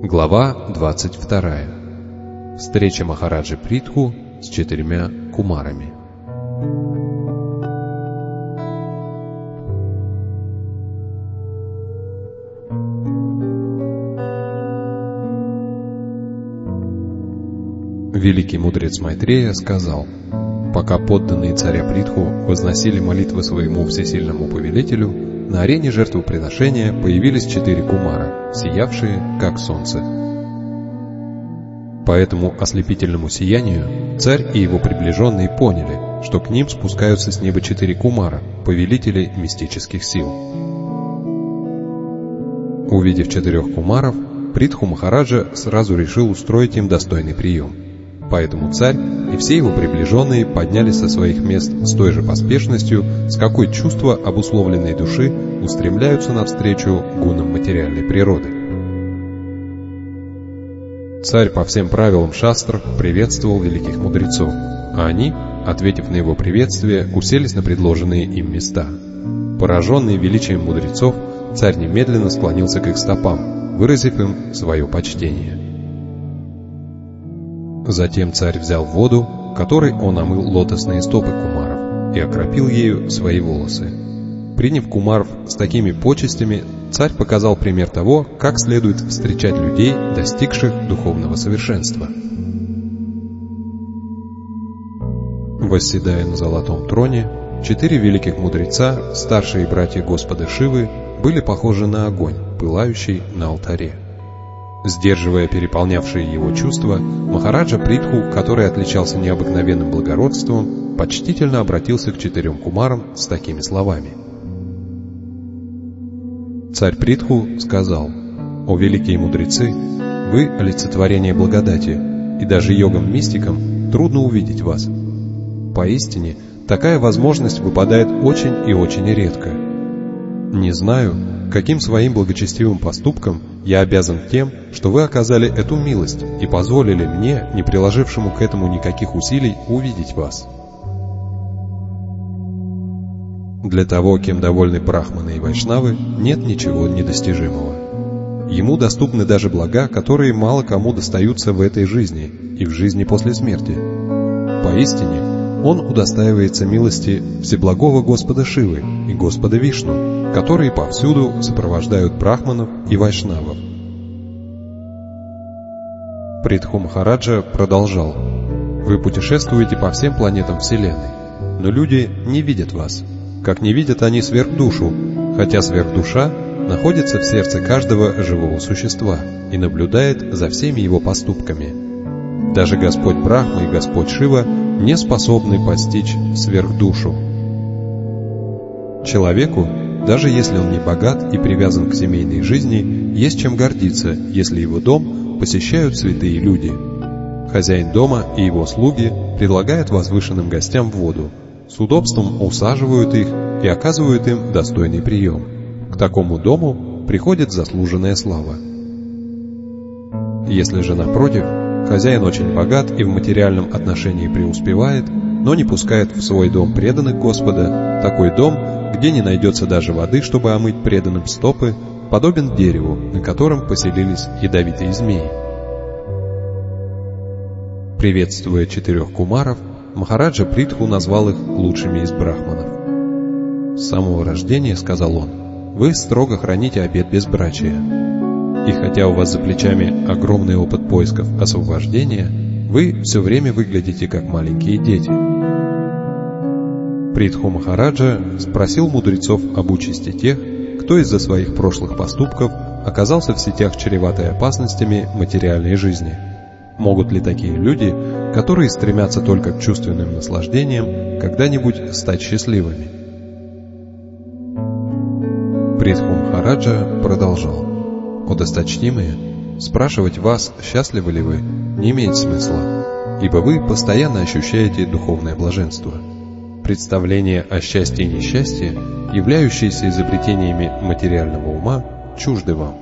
Глава 22. Встреча Махараджи Притху с 4 кумарами. Великий мудрец Майтрея сказал: пока подданные царя Притху возносили молитвы своему всесильному повелителю, на арене жертвоприношения появились 4 кумара, сиявшие как солнце. По этому ослепительному сиянию царь и его приближенные поняли, что к ним спускаются с неба 4 кумара, повелители мистических сил. Увидев 4 кумаров, Притху Махараджа сразу решил устроить им достойный прием. Поэтому царь и все его приближенные поднялись со своих мест с той же поспешностью, с какой чувства обусловленной души устремляются навстречу гунам материальной природы. Царь по всем правилам шастр приветствовал великих мудрецов, а они, ответив на его приветствие, уселись на предложенные им места. Пораженный величием мудрецов, царь немедленно склонился к их стопам, выразив им свое почтение. Затем царь взял воду, которой он омыл лотосные стопы кумаров, и окропил ею свои волосы. Приняв кумаров с такими почестями, царь показал пример того, как следует встречать людей, достигших духовного совершенства. Восседая на золотом троне, 4 великих мудреца, старшие братья Господа Шивы, были похожи на огонь, пылающий на алтаре. Сдерживая переполнявшие его чувства, Махараджа Притху, который отличался необыкновенным благородством, почтительно обратился к 4 кумарам с такими словами. Царь Притху сказал: «О великие мудрецы, вы олицетворение благодати, и даже йогам-мистикам трудно увидеть вас. Поистине, такая возможность выпадает очень и очень редко. Не знаю, каким своим благочестивым поступком я обязан тем, что вы оказали эту милость и позволили мне, не приложившему к этому никаких усилий, увидеть вас. Для того, кем довольны брахманы и вайшнавы, нет ничего недостижимого. Ему доступны даже блага, которые мало кому достаются в этой жизни и в жизни после смерти. Поистине, он удостаивается милости Всеблагого Господа Шивы и Господа Вишну, которые повсюду сопровождают брахманов и вайшнавов». Притху Махараджа продолжал: «Вы путешествуете по всем планетам Вселенной, но люди не видят вас, как не видят они сверхдушу, хотя сверхдуша находится в сердце каждого живого существа и наблюдает за всеми его поступками. Даже Господь Брахма и Господь Шива не способны постичь сверхдушу. Человеку, даже если он не богат и привязан к семейной жизни, есть чем гордиться, если его дом посещают святые люди. Хозяин дома и его слуги предлагают возвышенным гостям воду, с удобством усаживают их и оказывают им достойный прием. К такому дому приходит заслуженная слава. Если же, напротив, хозяин очень богат и в материальном отношении преуспевает, но не пускает в свой дом преданных Господа, такой дом, где не найдется даже воды, чтобы омыть преданным стопы, подобен дереву, на котором поселились ядовитые змеи». Приветствуя 4 кумаров, Махараджа Притху назвал их лучшими из брахманов. «С самого рождения, — сказал он, — вы строго храните обет безбрачия. И хотя у вас за плечами огромный опыт поисков освобождения, вы все время выглядите как маленькие дети». Притху Махараджа спросил мудрецов об участи тех, кто из-за своих прошлых поступков оказался в сетях, чреватой опасностями материальной жизни. Могут ли такие люди, которые стремятся только к чувственным наслаждениям, когда-нибудь стать счастливыми? Притху Махараджа продолжал: «О досточтимые, спрашивать вас, счастливы ли вы, не имеет смысла, ибо вы постоянно ощущаете духовное блаженство. Представления о счастье и несчастье, являющиеся изобретениями материального ума, чужды вам.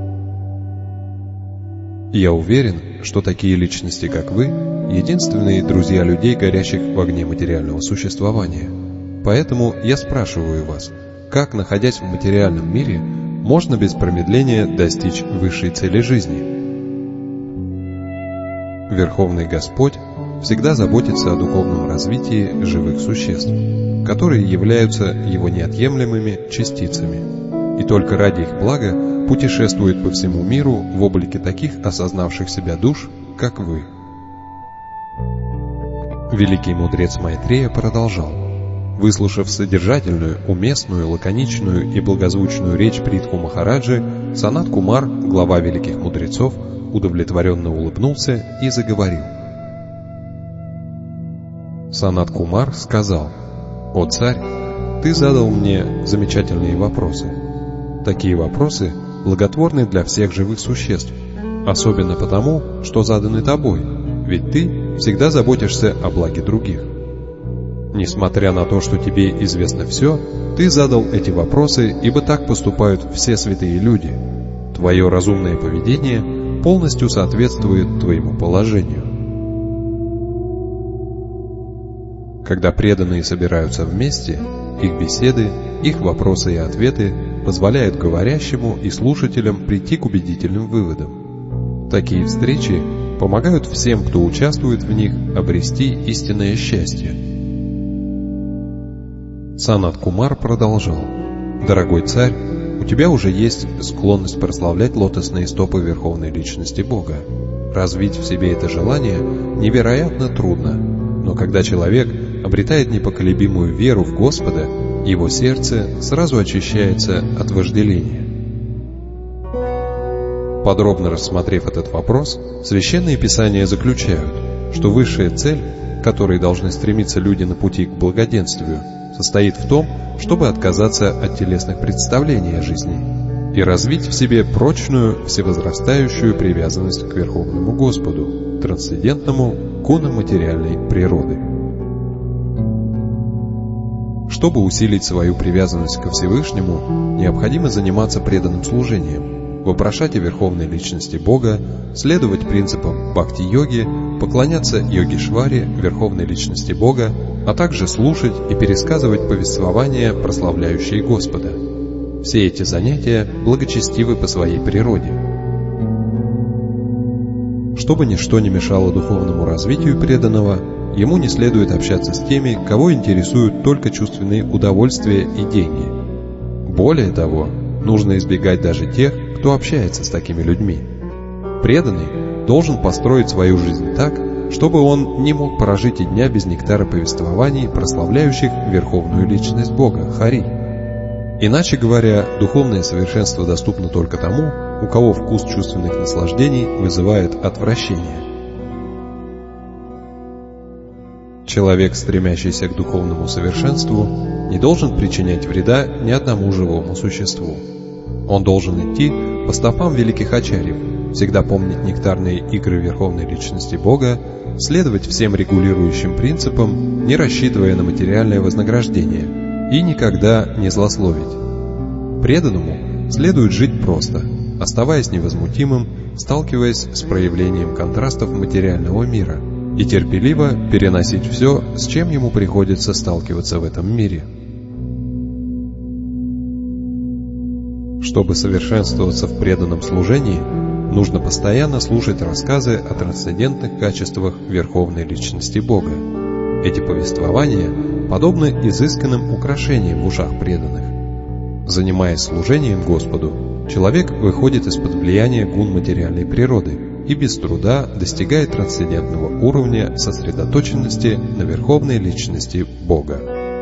Я уверен, что такие личности, как вы, единственные друзья людей, горящих в огне материального существования. Поэтому я спрашиваю вас, как, находясь в материальном мире, можно без промедления достичь высшей цели жизни? Верховный Господь всегда заботится о духовном развитии живых существ, которые являются Его неотъемлемыми частицами, и только ради их блага путешествует по всему миру в облике таких осознавших себя душ, как вы. Великий мудрец Майтрея продолжал. Выслушав содержательную, уместную, лаконичную и благозвучную речь Притху Махараджи, Санат Кумар, глава великих мудрецов, удовлетворенно улыбнулся и заговорил. Санат Кумар сказал: «О царь, ты задал мне замечательные вопросы. Такие вопросы благотворны для всех живых существ, особенно потому, что заданы тобой, ведь ты всегда заботишься о благе других. Несмотря на то, что тебе известно все, ты задал эти вопросы, ибо так поступают все святые люди. Твое разумное поведение полностью соответствует твоему положению». Когда преданные собираются вместе, их беседы, их вопросы и ответы позволяют говорящему и слушателям прийти к убедительным выводам. Такие встречи помогают всем, кто участвует в них, обрести истинное счастье. Санат Кумар продолжал. «Дорогой царь, у тебя уже есть склонность прославлять лотосные стопы Верховной Личности Бога. Развить в себе это желание невероятно трудно, но когда человек обретает непоколебимую веру в Господа, его сердце сразу очищается от вожделения». Подробно рассмотрев этот вопрос, священные писания заключают, что высшая цель, к которой должны стремиться люди на пути к благоденствию, состоит в том, чтобы отказаться от телесных представлений о жизни и развить в себе прочную, всевозрастающую привязанность к Верховному Господу, трансцендентному гуну материальной природы. Чтобы усилить свою привязанность ко Всевышнему, необходимо заниматься преданным служением, вопрошать о Верховной Личности Бога, следовать принципам бхакти-йоги, поклоняться Йогишваре, Верховной Личности Бога, а также слушать и пересказывать повествования, прославляющие Господа. Все эти занятия благочестивы по своей природе. Чтобы ничто не мешало духовному развитию преданного, ему не следует общаться с теми, кого интересуют только чувственные удовольствия и деньги. Более того, нужно избегать даже тех, кто общается с такими людьми. Преданный должен построить свою жизнь так, чтобы он не мог прожить и дня без нектара повествований, прославляющих Верховную Личность Бога, Хари. Иначе говоря, духовное совершенство доступно только тому, у кого вкус чувственных наслаждений вызывает отвращение. Человек, стремящийся к духовному совершенству, не должен причинять вреда ни одному живому существу. Он должен идти по стопам великих ачарьев, всегда помнить нектарные игры Верховной Личности Бога, следовать всем регулирующим принципам, не рассчитывая на материальное вознаграждение, и никогда не злословить. Преданному следует жить просто, оставаясь невозмутимым, сталкиваясь с проявлением контрастов материального мира, и терпеливо переносить все, с чем ему приходится сталкиваться в этом мире. Чтобы совершенствоваться в преданном служении, нужно постоянно слушать рассказы о трансцендентных качествах Верховной Личности Бога. Эти повествования подобны изысканным украшениям в ушах преданных. Занимаясь служением Господу, человек выходит из-под влияния гун материальной природы и без труда достигает трансцендентного уровня сосредоточенности на Верховной Личности Бога.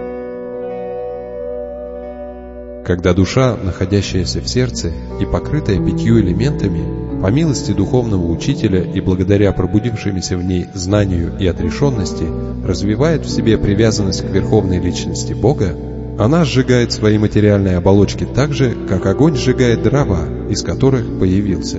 Когда душа, находящаяся в сердце и покрытая 5 элементами, по милости духовного учителя и благодаря пробудившимся в ней знанию и отрешенности, развивает в себе привязанность к Верховной Личности Бога, она сжигает свои материальные оболочки так же, как огонь сжигает дрова, из которых появился.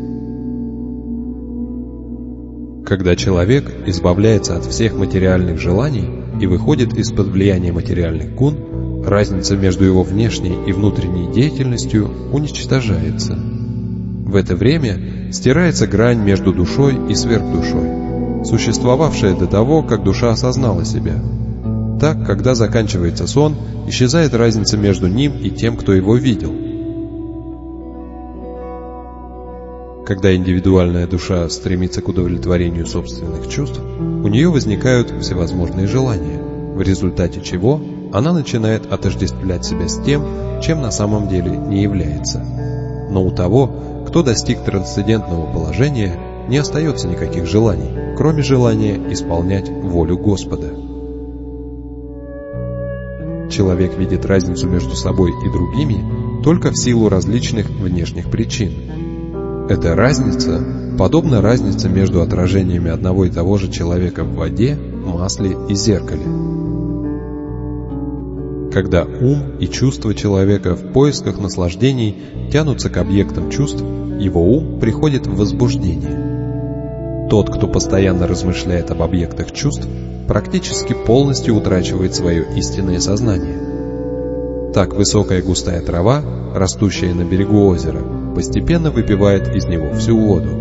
Когда человек избавляется от всех материальных желаний и выходит из-под влияния материальных гун, разница между его внешней и внутренней деятельностью уничтожается. В это время стирается грань между душой и сверхдушой, существовавшая до того, как душа осознала себя. Так, когда заканчивается сон, исчезает разница между ним и тем, кто его видел. Когда индивидуальная душа стремится к удовлетворению собственных чувств, у нее возникают всевозможные желания, в результате чего она начинает отождествлять себя с тем, чем на самом деле не является. Но у того, кто достиг трансцендентного положения, не остается никаких желаний, кроме желания исполнять волю Господа. Человек видит разницу между собой и другими только в силу различных внешних причин. Эта разница подобна разнице между отражениями одного и того же человека в воде, масле и зеркале. Когда ум и чувства человека в поисках наслаждений тянутся к объектам чувств, его ум приходит в возбуждение. Тот, кто постоянно размышляет об объектах чувств, практически полностью утрачивает свое истинное сознание. Так высокая густая трава, растущая на берегу озера, постепенно выпивает из него всю воду.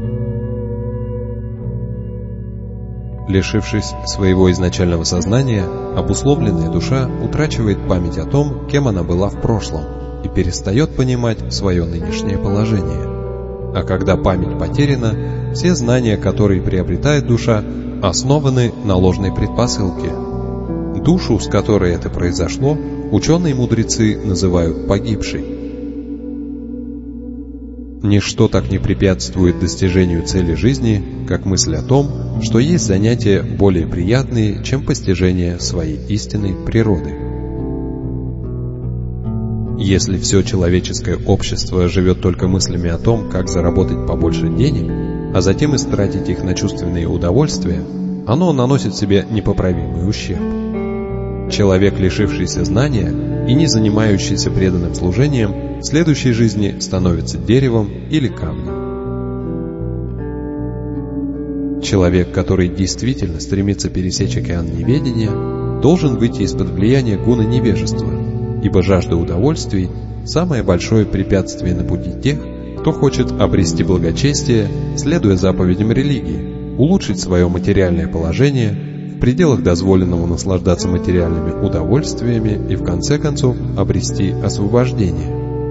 Лишившись своего изначального сознания, обусловленная душа утрачивает память о том, кем она была в прошлом, и перестает понимать свое нынешнее положение. А когда память потеряна, все знания, которые приобретает душа, основаны на ложной предпосылке. Душу, с которой это произошло, ученые-мудрецы называют погибшей. Ничто так не препятствует достижению цели жизни, как мысль о том, что есть занятия более приятные, чем постижение своей истинной природы. Если все человеческое общество живет только мыслями о том, как заработать побольше денег, а затем истратить их на чувственные удовольствия, оно наносит себе непоправимый ущерб. Человек, лишившийся знания и не занимающийся преданным служением, в следующей жизни становится деревом или камнем. Человек, который действительно стремится пересечь океан неведения, должен выйти из-под влияния гуна невежества, ибо жажда удовольствий – самое большое препятствие на пути тех, кто хочет обрести благочестие, следуя заповедям религии, улучшить свое материальное положение, в пределах дозволенного наслаждаться материальными удовольствиями и в конце концов обрести освобождение.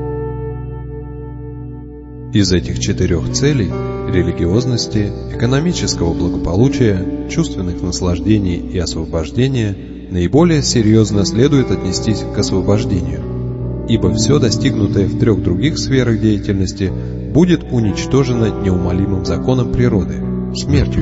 Из этих 4 целей – религиозности, экономического благополучия, чувственных наслаждений и освобождения – наиболее серьезно следует отнестись к освобождению, ибо все достигнутое в 3 других сферах деятельности будет уничтожено неумолимым законом природы – смертью.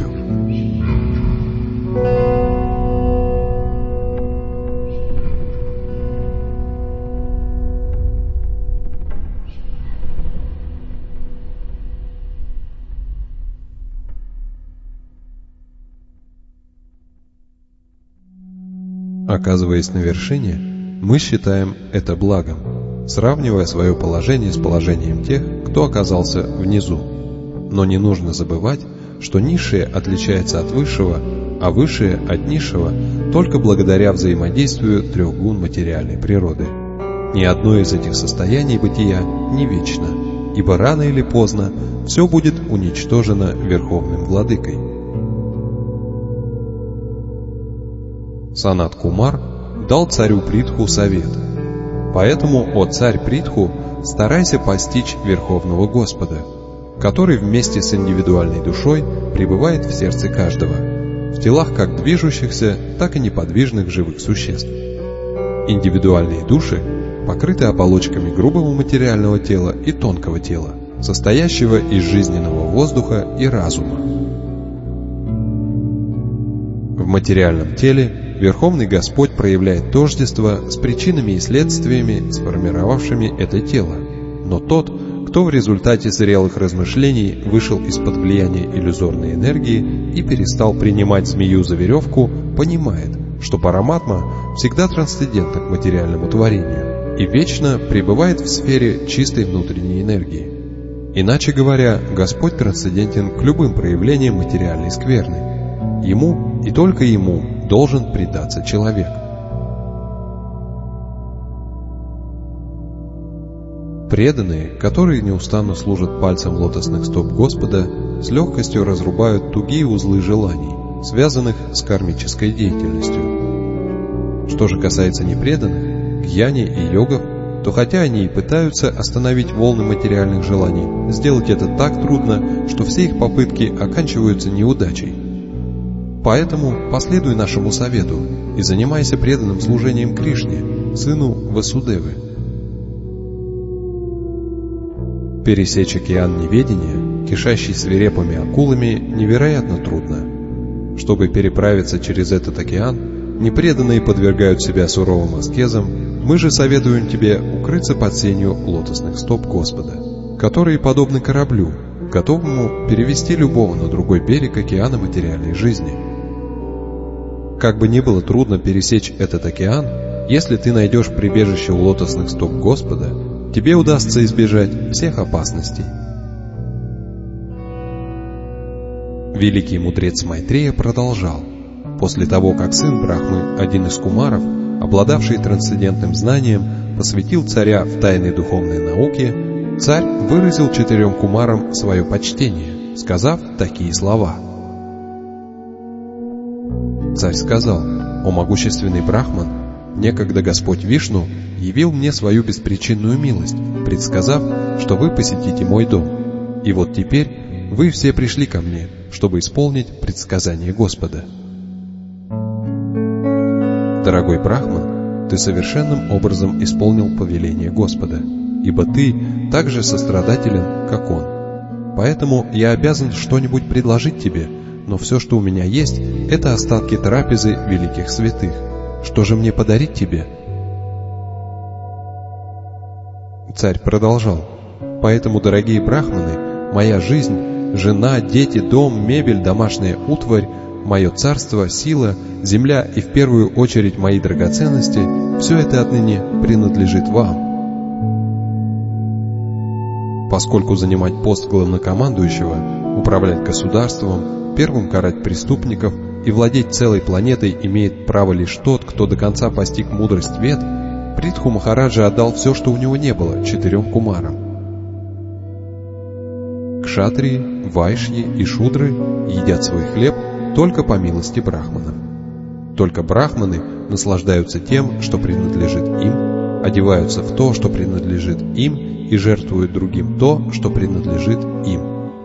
Оказываясь на вершине, мы считаем это благом, сравнивая свое положение с положением тех, кто оказался внизу. Но не нужно забывать, что низшее отличается от высшего, а высшее от низшего только благодаря взаимодействию 3 гун материальной природы. Ни одно из этих состояний бытия не вечно, ибо рано или поздно все будет уничтожено Верховным Владыкой. Санат Кумар дал царю Притху совет. Поэтому, о царь Притху, старайся постичь Верховного Господа, который вместе с индивидуальной душой пребывает в сердце каждого, в телах как движущихся, так и неподвижных живых существ. Индивидуальные души покрыты оболочками грубого материального тела и тонкого тела, состоящего из жизненного воздуха и разума. В материальном теле Верховный Господь проявляет тождество с причинами и следствиями, сформировавшими это тело. Но тот, кто в результате зрелых размышлений вышел из-под влияния иллюзорной энергии и перестал принимать змею за веревку, понимает, что Параматма всегда трансцендентна к материальному творению и вечно пребывает в сфере чистой внутренней энергии. Иначе говоря, Господь трансцендентен к любым проявлениям материальной скверны. Ему и только Ему должен предаться человек. Преданные, которые неустанно служат пальцем лотосных стоп Господа, с легкостью разрубают тугие узлы желаний, связанных с кармической деятельностью. Что же касается непреданных, гьяни и йогов, то хотя они и пытаются остановить волны материальных желаний, сделать это так трудно, что все их попытки оканчиваются неудачей. Поэтому последуй нашему совету и занимайся преданным служением Кришне, сыну Васудевы. Пересечь океан неведения, кишащий свирепыми акулами, невероятно трудно. Чтобы переправиться через этот океан, непреданные подвергают себя суровым аскезам, мы же советуем тебе укрыться под сенью лотосных стоп Господа, которые подобны кораблю, готовому перевести любого на другой берег океана материальной жизни. Как бы ни было трудно пересечь этот океан, если ты найдешь прибежище у лотосных стоп Господа, тебе удастся избежать всех опасностей. Великий мудрец Майтрея продолжал. После того, как сын Брахмы, один из кумаров, обладавший трансцендентным знанием, посвятил царя в тайной духовной науке, царь выразил 4 кумарам свое почтение, сказав такие слова. Царь сказал: «О могущественный Брахман, некогда Господь Вишну явил мне свою беспричинную милость, предсказав, что вы посетите мой дом. И вот теперь вы все пришли ко мне, чтобы исполнить предсказание Господа. Дорогой Брахман, ты совершенным образом исполнил повеление Господа, ибо ты так же сострадателен, как Он. Поэтому я обязан что-нибудь предложить тебе, но все, что у меня есть, это остатки трапезы великих святых. Что же мне подарить тебе?» Царь продолжал: «Поэтому, дорогие брахманы, моя жизнь, жена, дети, дом, мебель, домашняя утварь, мое царство, сила, земля и в первую очередь мои драгоценности, все это отныне принадлежит вам. Поскольку занимать пост главнокомандующего, управлять государством, первым карать преступников и владеть целой планетой имеет право лишь тот, кто до конца постиг мудрость Вед, Притху Махараджа отдал все, что у него не было, 4 кумарам. Кшатрии, вайшьи и шудры едят свой хлеб только по милости брахманов. Только брахманы наслаждаются тем, что принадлежит им, одеваются в то, что принадлежит им, и жертвуют другим то, что принадлежит им».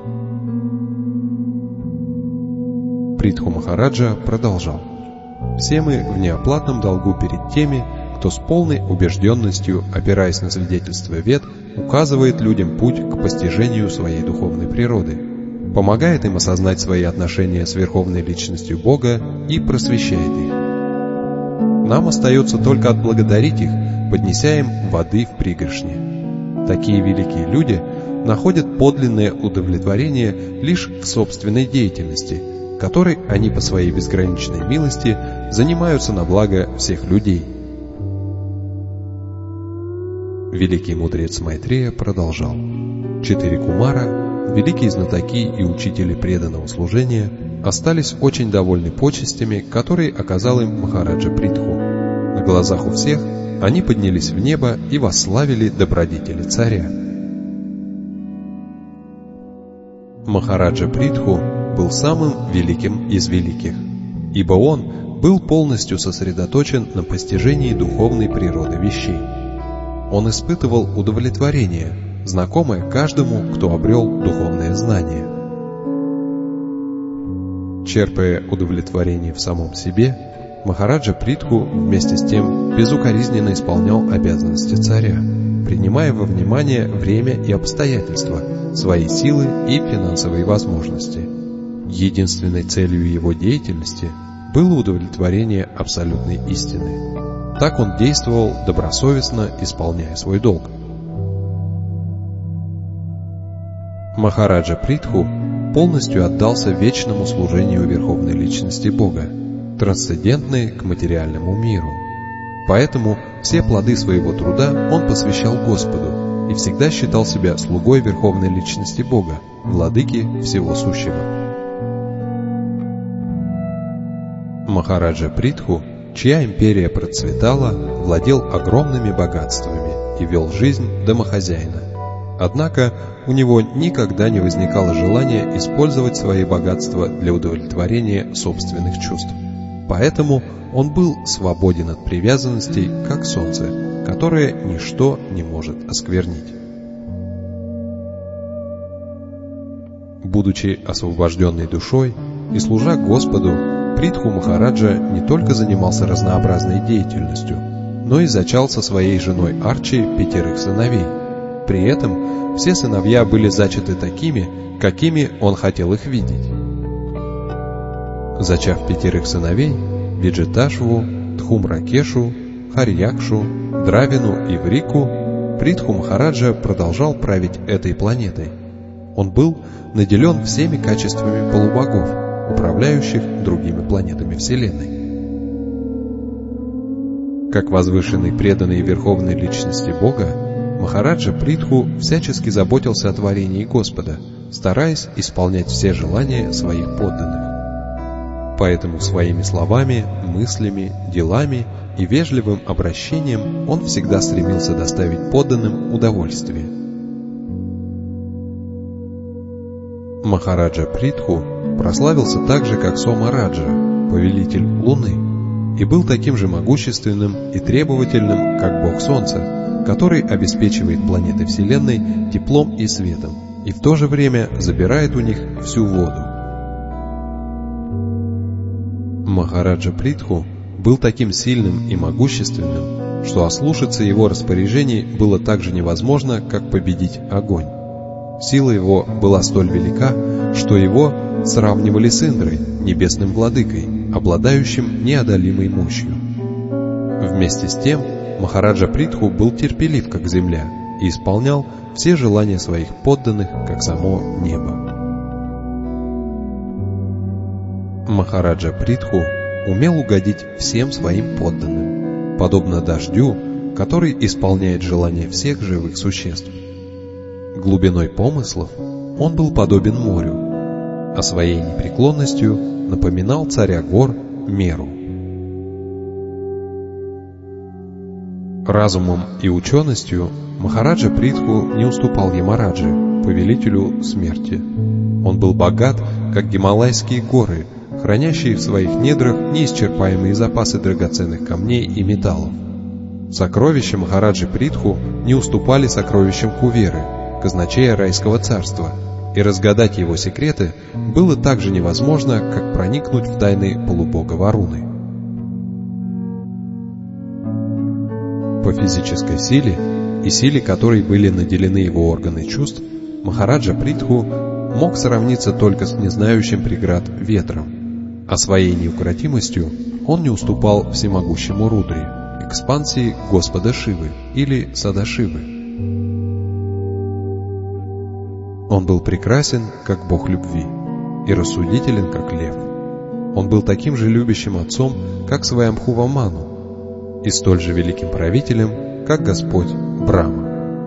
Притху Махараджа продолжал: «Все мы в неоплатном долгу перед теми, кто с полной убежденностью, опираясь на свидетельства Вед, указывает людям путь к постижению своей духовной природы, помогает им осознать свои отношения с Верховной Личностью Бога и просвещает их. Нам остается только отблагодарить их, поднеся им воды в пригоршне. Такие великие люди находят подлинное удовлетворение лишь в собственной деятельности, которой они по своей безграничной милости занимаются на благо всех людей». Великий мудрец Майтрея продолжал: 4 кумара, великие знатоки и учители преданного служения, остались очень довольны почестями, которые оказал им Махараджа Притху. На глазах у всех они поднялись в небо и восславили добродетели царя. Махараджа Притху был самым великим из великих, ибо он был полностью сосредоточен на постижении духовной природы вещей. Он испытывал удовлетворение, знакомое каждому, кто обрел духовное знание. Черпая удовлетворение в самом себе, Махараджа Притху вместе с тем безукоризненно исполнял обязанности царя, принимая во внимание время и обстоятельства, свои силы и финансовые возможности. Единственной целью его деятельности было удовлетворение абсолютной истины. Так он действовал добросовестно, исполняя свой долг. Махараджа Притху полностью отдался вечному служению Верховной Личности Бога, трансцендентной к материальному миру. Поэтому все плоды своего труда он посвящал Господу и всегда считал себя слугой Верховной Личности Бога, владыки всего сущего. Махараджа Притху, чья империя процветала, владел огромными богатствами и вел жизнь домохозяина. Однако у него никогда не возникало желания использовать свои богатства для удовлетворения собственных чувств. поэтому он был свободен от привязанностей, как солнце, которое ничто не может осквернить. Будучи освобожденной душой и служа Господу, Притху Махараджа не только занимался разнообразной деятельностью, но и зачал со своей женой Арчи 5 сыновей. При этом все сыновья были зачаты такими, какими он хотел их видеть. Зачав 5 сыновей — Виджиташву, Тхумракешу, Харьякшу, Дравину и Врику, Притху Махараджа продолжал править этой планетой. Он был наделен всеми качествами полубогов, управляющих другими планетами Вселенной. Как возвышенный преданный верховной личности Бога, Махараджа Притху всячески заботился о творении Господа, стараясь исполнять все желания своих подданных. Поэтому своими словами, мыслями, делами и вежливым обращением он всегда стремился доставить подданным удовольствие. Махараджа Притху прославился так же, как Сомараджа, повелитель Луны, и был таким же могущественным и требовательным, как Бог Солнца, который обеспечивает планеты Вселенной теплом и светом, и в то же время забирает у них всю воду. Махараджа Притху был таким сильным и могущественным, что ослушаться его распоряжений было так же невозможно, как победить огонь. Сила его была столь велика, что его сравнивали с Индрой, небесным владыкой, обладающим неодолимой мощью. Вместе с тем, Махараджа Притху был терпелив, как земля, и исполнял все желания своих подданных, как само небо. Махараджа Притху умел угодить всем своим подданным, подобно дождю, который исполняет желания всех живых существ. Глубиной помыслов он был подобен морю, а своей непреклонностью напоминал царя гор Меру. Разумом и ученостью Махараджа Притху не уступал Ямараджи, повелителю смерти. Он был богат, как гималайские горы, хранящие в своих недрах неисчерпаемые запасы драгоценных камней и металлов. Сокровища Махараджи Притху не уступали сокровищам Куверы, казначея райского царства, и разгадать его секреты было так же невозможно, как проникнуть в тайны полубога Варуны. По физической силе и силе, которой были наделены его органы чувств, Махараджа Притху мог сравниться только с незнающим преград ветром, а своей неукротимостью он не уступал всемогущему Рудре, экспансии Господа Шивы или Садашивы. Он был прекрасен, как бог любви, и рассудителен, как лев. Он был таким же любящим отцом, как Сваямбхува Ману, и столь же великим правителем, как Господь Брахма.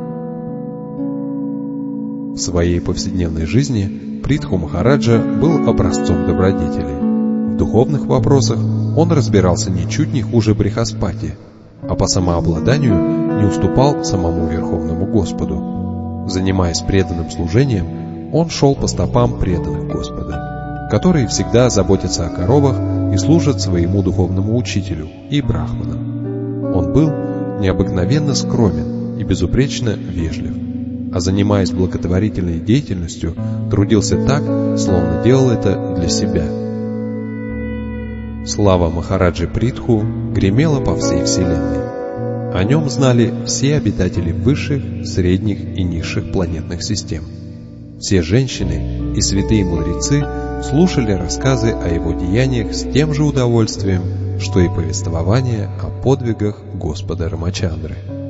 В своей повседневной жизни Притху Махараджа был образцом добродетели. В духовных вопросах он разбирался ничуть не хуже Брихаспати, а по самообладанию не уступал самому Верховному Господу. Занимаясь преданным служением, он шел по стопам преданных Господа, которые всегда заботятся о коровах и служат своему духовному учителю и брахманам. Он был необыкновенно скромен и безупречно вежлив, а занимаясь благотворительной деятельностью, трудился так, словно делал это для себя. Слава Махараджи Притху гремела по всей Вселенной. О нем знали все обитатели высших, средних и низших планетных систем. Все женщины и святые мудрецы слушали рассказы о его деяниях с тем же удовольствием, что и повествование о подвигах Господа Рамачандры.